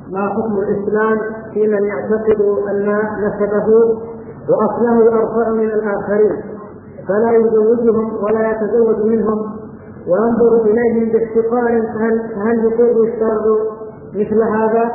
ما حكم الإسلام في من يعتقد أن نسبه وأصله أرفع من الآخرين فلا يزوجهم ولا يتزوج منهم وينظر إليهم باحتقار، فهل يقر الشرع مثل هذا؟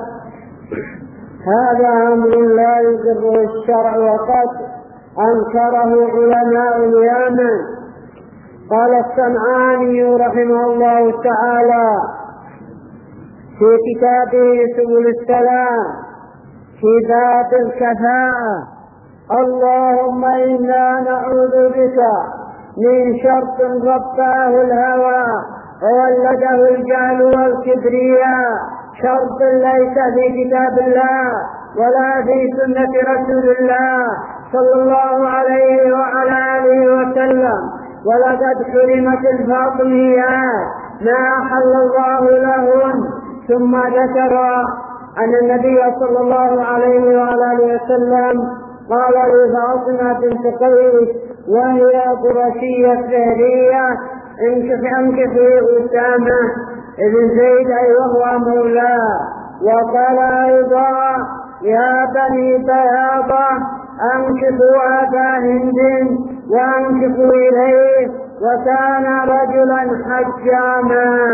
هذا أمر لا يقره الشرع وقد أنكره علماء اليمن. قال الصنعاني رحمه الله تعالى في كتابه سبل السلام في باب الكفاءة: اللهم إنا نعوذ بك من شر رباه الهوى وولده الجهل والكبرياء، شر ليس في كتاب الله ولا في سنة رسول الله صلى الله عليه وعلى آله وسلم. ولقد حرمت الفاطميات ما أحل الله لهن. ثم ذكر أن النبي صلى الله عليه وعلى آله وسلم قال لفاطمة بنت قيس وهي قرشية فهرية: انكحي أسامة ابن زيد وهو مولاه. وقال أيضا: يا بني بياضة أنكحوا أبا هند وأنكحوا إليه، وكان رجلا حجاما.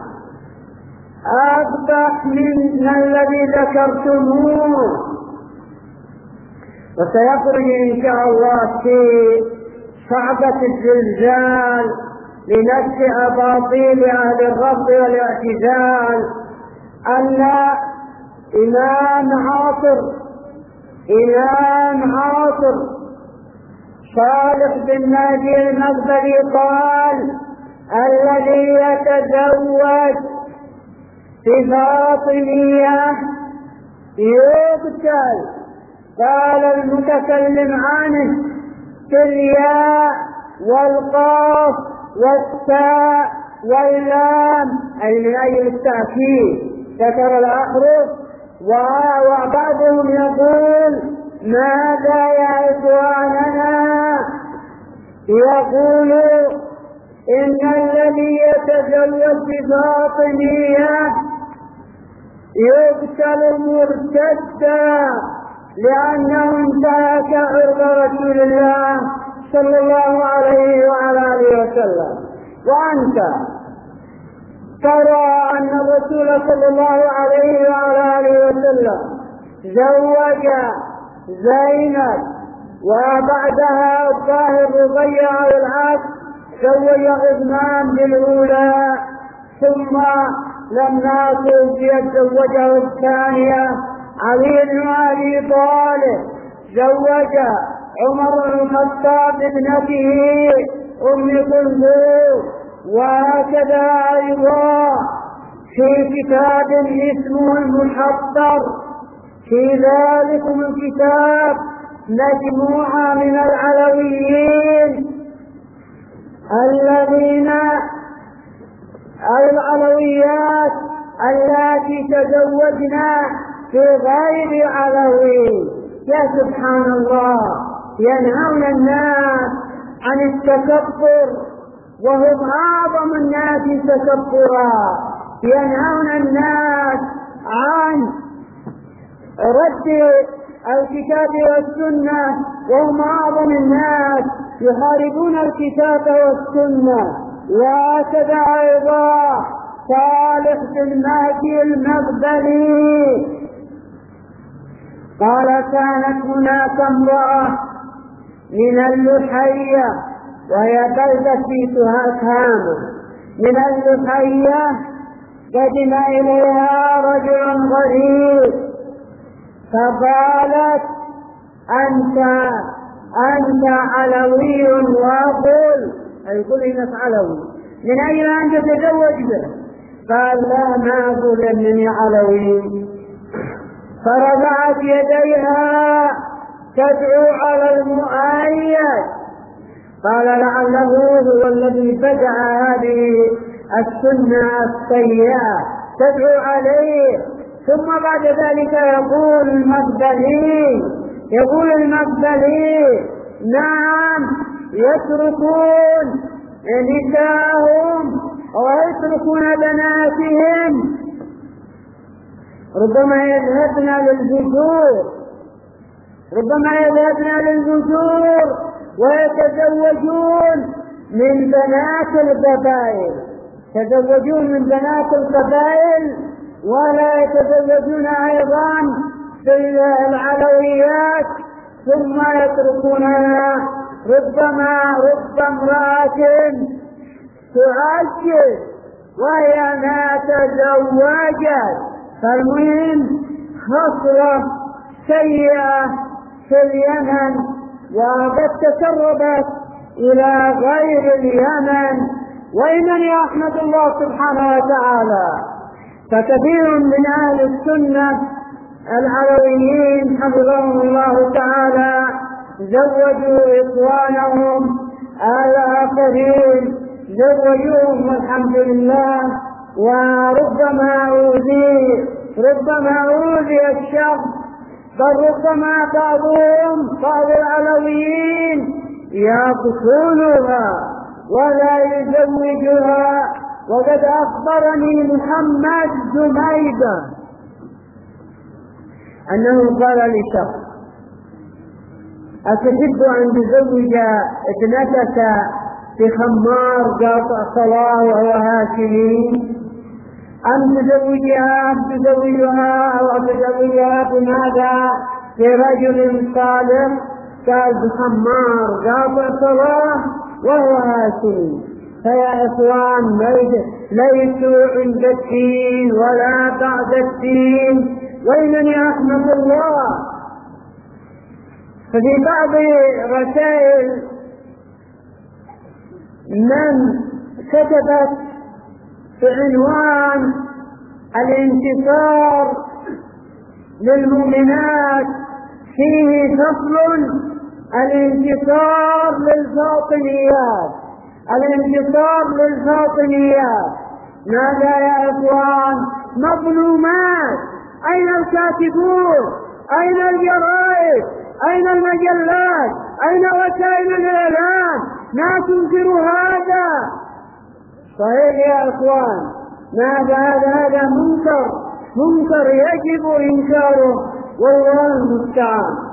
أقبح من الذي ذكرتموه. وسيخرج إن شاء الله في صعبة الزلزال لنفس أباطيل أهل الرفض والاعتزال أن إمام عاصر صالح بن ناجي المقبري قال: الذي يتزوج بفاطمية يقتل. قال المتكلم عنه بالياء والقاف والتاء واللام أي من أجل التأكيد ذكر الأحرف. وبعضهم يقول: ماذا يا إخواننا؟ يقول إن الذي يتزوج بفاطمية يقتل مرتدا لأنه انتهك عرض رسول الله صلى الله عليه وعلى آله وسلم. وأنت ترى أن الرسول صلى الله عليه وعلى آله وسلم زوج زينب وبعدها الطاهر رقية والعكس زوج عثمان بالأولى، ثم لما توفيت زوجه الثانية علي بن أبي طالب، زوج عمر بن الخطاب ابنته أم كلثوم. وهكذا أيضا في كتاب اسمه المحضر، في ذلك الكتاب مجموعة من العلويين العلويات التي تزوجنا في غير علوي. يا سبحان الله، ينهون الناس عن التكبر وهم أعظم الناس تكبرا، ينهون الناس عن رد الكتاب والسنة وهم أعظم الناس يحاربون الكتاب والسنة. وهكذا أيضا صالح بن مهدي المقبري قال: كانت هناك امرأة من اللحية، وهي بلدة في تهامة من اللحية، قدم إليها رجل غريب فقالت: أنت علوي وأقول، أي قل إنك علوي، من أين أن تتزوج به؟ قال: لا، ما أقول إنني علوي. فرفعت يديها تدعو على المؤيد. قال: لعله هو الذي بدع هذه السنة السيئة تدعو عليه. ثم بعد ذلك يقول المقبلي: نعم، يتركون نساءهم ويتركون بناتهم ربما يذهبن للفجور ويتزوجون من بنات القبائل، ولا يتزوجون أيضا في العلويات، ثم يتركونها. ربما امرأة تعجز وهي ما تزوجت. فالمهم خصلة سيئة في اليمن، وقد تسربت إلى غير اليمن، وإنني أحمد الله سبحانه وتعالى. فكثير من أهل السنة العلويين حفظهم الله تعالى زوجوا إخوانهم الآخرين، زوجوهم والحمد لله. وربما أوذي الشخص، بل ربما بعض العلويين يقتلها ولا يزوجها. وقد أخبرني محمد زميدة أنه قال لشخص: أتحب أن تزوج ابنتك بخمار قاطع صلاة وهو هاشمي، أم تزوجها بماذا؟ برجل صالح؟ قال: بخمار قاطع صلاة وهو هاشمي. فيا إخوان، ليسوا عند الدين ولا بعد الدين، وإنني أحمد الله. ففي بعض رسائل من كتبت بعنوان الانتصار للمؤمنات فيه فصل: الانتصار للفاطميات. ماذا يا إخوان؟ مظلومات. أين الكاتبون؟ أين الجرائد؟ أين المجلات؟ أين وسائل الإعلام؟ ما تنكر هذا؟ صحيح يا إخوان، هذا منكر يجب إنكاره، والله المستعان.